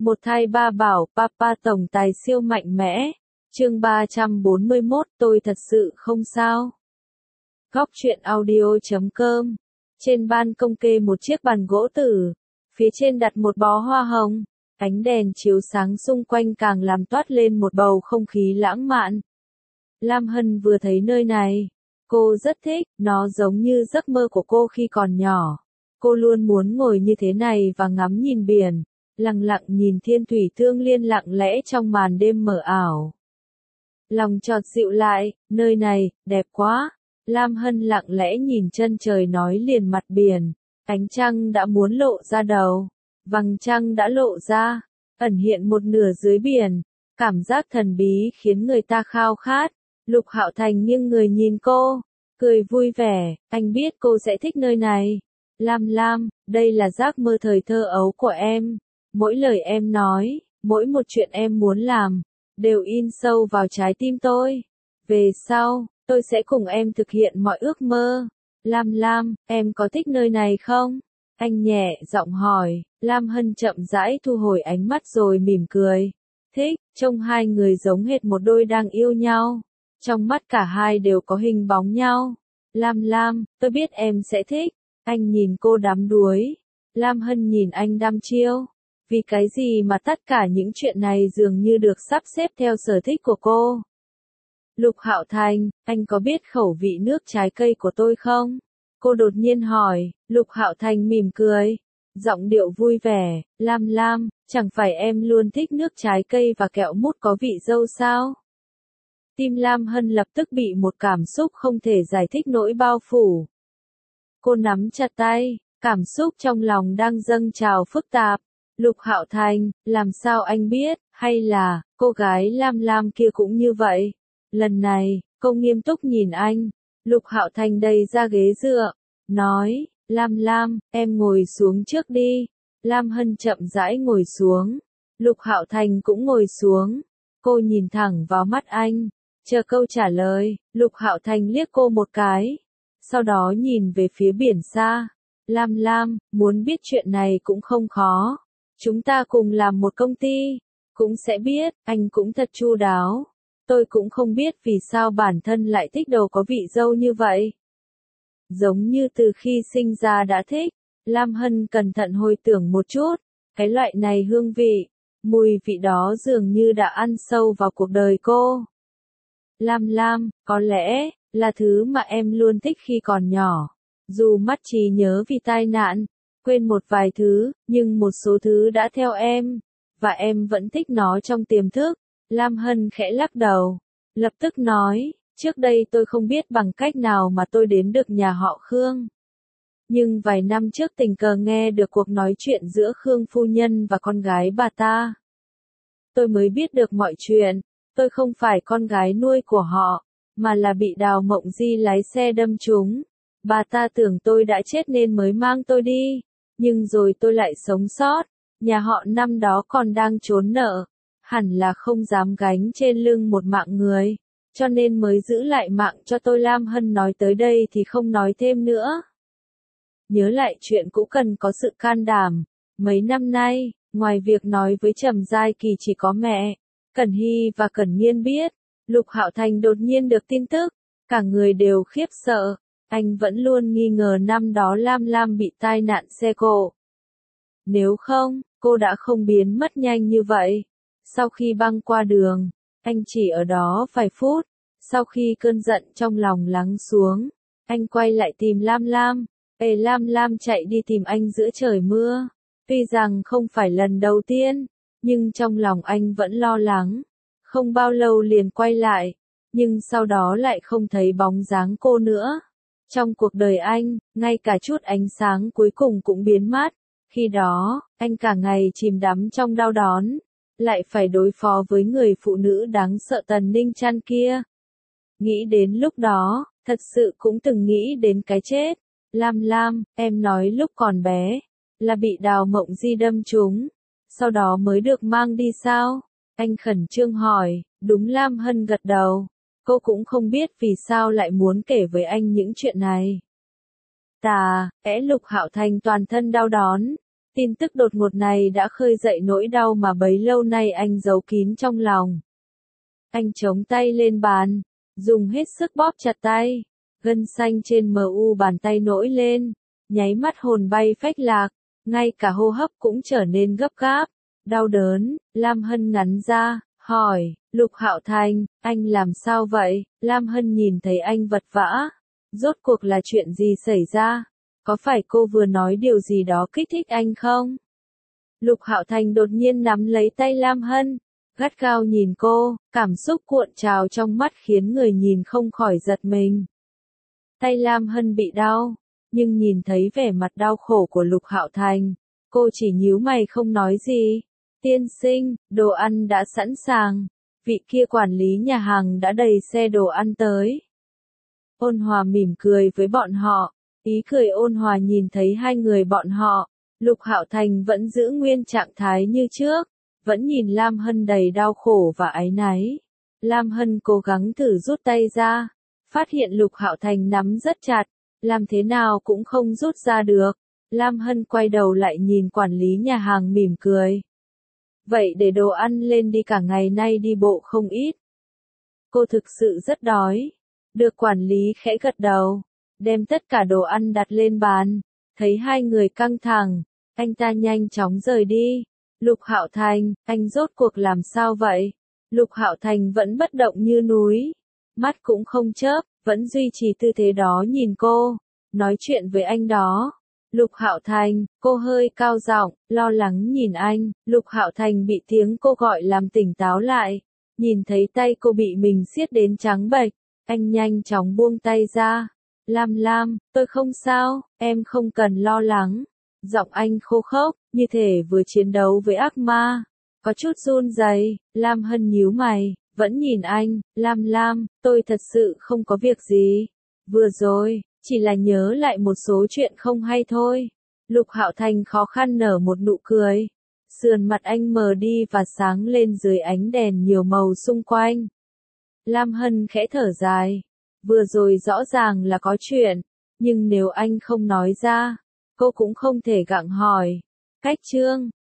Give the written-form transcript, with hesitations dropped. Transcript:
Một thai ba bảo, papa tổng tài siêu mạnh mẽ. Chương 341, tôi thật sự không sao. Góc truyện audio.com. Trên ban công kê một chiếc bàn gỗ tử, phía trên đặt một bó hoa hồng, ánh đèn chiếu sáng xung quanh càng làm toát lên một bầu không khí lãng mạn. Lam Hân vừa thấy nơi này, cô rất thích, nó giống như giấc mơ của cô khi còn nhỏ. Cô luôn muốn ngồi như thế này và ngắm nhìn biển, lặng lặng nhìn thiên thủy thương liên lặng lẽ trong màn đêm mờ ảo. Lòng chợt dịu lại, nơi này, đẹp quá. Lam Hân lặng lẽ nhìn chân trời nói liền mặt biển, ánh trăng đã muốn lộ ra đầu, vầng trăng đã lộ ra, ẩn hiện một nửa dưới biển, cảm giác thần bí khiến người ta khao khát. Lục Hạo Thành nghiêng người nhìn cô, cười vui vẻ, anh biết cô sẽ thích nơi này. Lam, đây là giấc mơ thời thơ ấu của em, mỗi lời em nói, mỗi một chuyện em muốn làm, đều in sâu vào trái tim tôi. Về sau, tôi sẽ cùng em thực hiện mọi ước mơ. Lam, em có thích nơi này không? Anh nhẹ giọng hỏi. Lam Hân chậm rãi thu hồi ánh mắt rồi mỉm cười. Thích, trông hai người giống hệt một đôi đang yêu nhau. Trong mắt cả hai đều có hình bóng nhau. Lam, tôi biết em sẽ thích. Anh nhìn cô đắm đuối. Lam Hân nhìn anh đăm chiêu. Vì cái gì mà tất cả những chuyện này dường như được sắp xếp theo sở thích của cô? Lục Hạo Thành, anh có biết khẩu vị nước trái cây của tôi không? Cô đột nhiên hỏi. Lục Hạo Thành mỉm cười, giọng điệu vui vẻ. Lam, chẳng phải em luôn thích nước trái cây và kẹo mút có vị dâu sao? Tim Lam Hân lập tức bị một cảm xúc không thể giải thích nổi bao phủ. Cô nắm chặt tay, cảm xúc trong lòng đang dâng trào phức tạp. Lục Hạo Thành, làm sao anh biết, hay là, cô gái Lam kia cũng như vậy? Lần này, cô nghiêm túc nhìn anh. Lục Hạo Thành đầy ra ghế dựa, nói, Lam, em ngồi xuống trước đi. Lam Hân chậm rãi ngồi xuống. Lục Hạo Thành cũng ngồi xuống. Cô nhìn thẳng vào mắt anh, chờ câu trả lời. Lục Hạo Thành liếc cô một cái, sau đó nhìn về phía biển xa. Lam, muốn biết chuyện này cũng không khó. Chúng ta cùng làm một công ty, cũng sẽ biết, anh cũng thật chu đáo. Tôi cũng không biết vì sao bản thân lại thích đồ có vị dâu như vậy. Giống như từ khi sinh ra đã thích. Lam Hân cẩn thận hồi tưởng một chút, cái loại này hương vị, mùi vị đó dường như đã ăn sâu vào cuộc đời cô. Lam, có lẽ là thứ mà em luôn thích khi còn nhỏ. Dù mất trí nhớ vì tai nạn, quên một vài thứ, nhưng một số thứ đã theo em, và em vẫn thích nó trong tiềm thức. Lam Hân khẽ lắc đầu, lập tức nói, trước đây tôi không biết bằng cách nào mà tôi đến được nhà họ Khương. Nhưng vài năm trước tình cờ nghe được cuộc nói chuyện giữa Khương phu nhân và con gái bà ta. Tôi mới biết được mọi chuyện, tôi không phải con gái nuôi của họ, mà là bị Đào Mộng Di lái xe đâm trúng. Bà ta tưởng tôi đã chết nên mới mang tôi đi, nhưng rồi tôi lại sống sót. Nhà họ năm đó còn đang trốn nợ, hẳn là không dám gánh trên lưng một mạng người, cho nên mới giữ lại mạng cho tôi. Lam Hân nói tới đây thì không nói thêm nữa. Nhớ lại chuyện cũ cần có sự can đảm. Mấy năm nay, ngoài việc nói với Trầm Giai Kỳ chỉ có mẹ, Cẩn Hy và Cẩn Nhiên biết, Lục Hạo Thành đột nhiên được tin tức, cả người đều khiếp sợ. Anh vẫn luôn nghi ngờ năm đó Lam bị tai nạn xe cộ. Nếu không, cô đã không biến mất nhanh như vậy. Sau khi băng qua đường, anh chỉ ở đó vài phút. Sau khi cơn giận trong lòng lắng xuống, anh quay lại tìm Lam. Lam chạy đi tìm anh giữa trời mưa. Tuy rằng không phải lần đầu tiên, nhưng trong lòng anh vẫn lo lắng. Không bao lâu liền quay lại, nhưng sau đó lại không thấy bóng dáng cô nữa. Trong cuộc đời anh, ngay cả chút ánh sáng cuối cùng cũng biến mất. Khi đó, anh cả ngày chìm đắm trong đau đớn, lại phải đối phó với người phụ nữ đáng sợ Tần Ninh Trăn kia. Nghĩ đến lúc đó, thật sự cũng từng nghĩ đến cái chết. Lam, em nói lúc còn bé, là bị Đào Mộng Di đâm trúng, sau đó mới được mang đi sao? Anh khẩn trương hỏi. Đúng. Lam Hân gật đầu. Cô cũng không biết vì sao lại muốn kể với anh những chuyện này. Lục Hạo Thành toàn thân đau đớn, Tin tức đột ngột này đã khơi dậy nỗi đau mà bấy lâu nay anh giấu kín trong lòng. Anh chống tay lên bàn, dùng hết sức bóp chặt tay, gân xanh trên mu bàn tay nổi lên, nháy mắt hồn bay phách lạc, ngay cả hô hấp cũng trở nên gấp gáp, đau đớn. Lam Hân ngắn ra, hỏi, Lục Hạo Thành, anh làm sao vậy? Lam Hân nhìn thấy anh vật vã, rốt cuộc là chuyện gì xảy ra? Có phải cô vừa nói điều gì đó kích thích anh không? Lục Hạo Thành đột nhiên nắm lấy tay Lam Hân, gắt gao nhìn cô, cảm xúc cuộn trào trong mắt khiến người nhìn không khỏi giật mình. Tay Lam Hân bị đau, nhưng nhìn thấy vẻ mặt đau khổ của Lục Hạo Thành, cô chỉ nhíu mày không nói gì. Tiên sinh, đồ ăn đã sẵn sàng, vị kia quản lý nhà hàng đã đầy xe đồ ăn tới. Ôn Hòa mỉm cười với bọn họ, ý cười ôn hòa nhìn thấy hai người bọn họ, Lục Hạo Thành vẫn giữ nguyên trạng thái như trước, vẫn nhìn Lam Hân đầy đau khổ và áy náy. Lam Hân cố gắng thử rút tay ra, phát hiện Lục Hạo Thành nắm rất chặt, làm thế nào cũng không rút ra được. Lam Hân quay đầu lại nhìn quản lý nhà hàng mỉm cười. Vậy để đồ ăn lên đi, cả ngày nay đi bộ không ít. Cô thực sự rất đói. Được quản lý khẽ gật đầu, đem tất cả đồ ăn đặt lên bàn. Thấy hai người căng thẳng, anh ta nhanh chóng rời đi. Lục Hạo Thành, anh rốt cuộc làm sao vậy? Lục Hạo Thành vẫn bất động như núi, mắt cũng không chớp, vẫn duy trì tư thế đó nhìn cô, nói chuyện với anh đó. Lục Hạo Thành, cô hơi cao giọng, lo lắng nhìn anh. Lục Hạo Thành bị tiếng cô gọi làm tỉnh táo lại, nhìn thấy tay cô bị mình siết đến trắng bệch, anh nhanh chóng buông tay ra. Lam Lam, tôi không sao, em không cần lo lắng. Giọng anh khô khốc, như thể vừa chiến đấu với ác ma, có chút run rẩy. Lam Hân nhíu mày, vẫn nhìn anh. Lam Lam, tôi thật sự không có việc gì. Vừa rồi, chỉ là nhớ lại một số chuyện không hay thôi. Lục Hạo Thành khó khăn nở một nụ cười. Sườn mặt anh mờ đi và sáng lên dưới ánh đèn nhiều màu xung quanh. Lam Hân khẽ thở dài. Vừa rồi rõ ràng là có chuyện, nhưng nếu anh không nói ra, cô cũng không thể gặng hỏi. Cách chương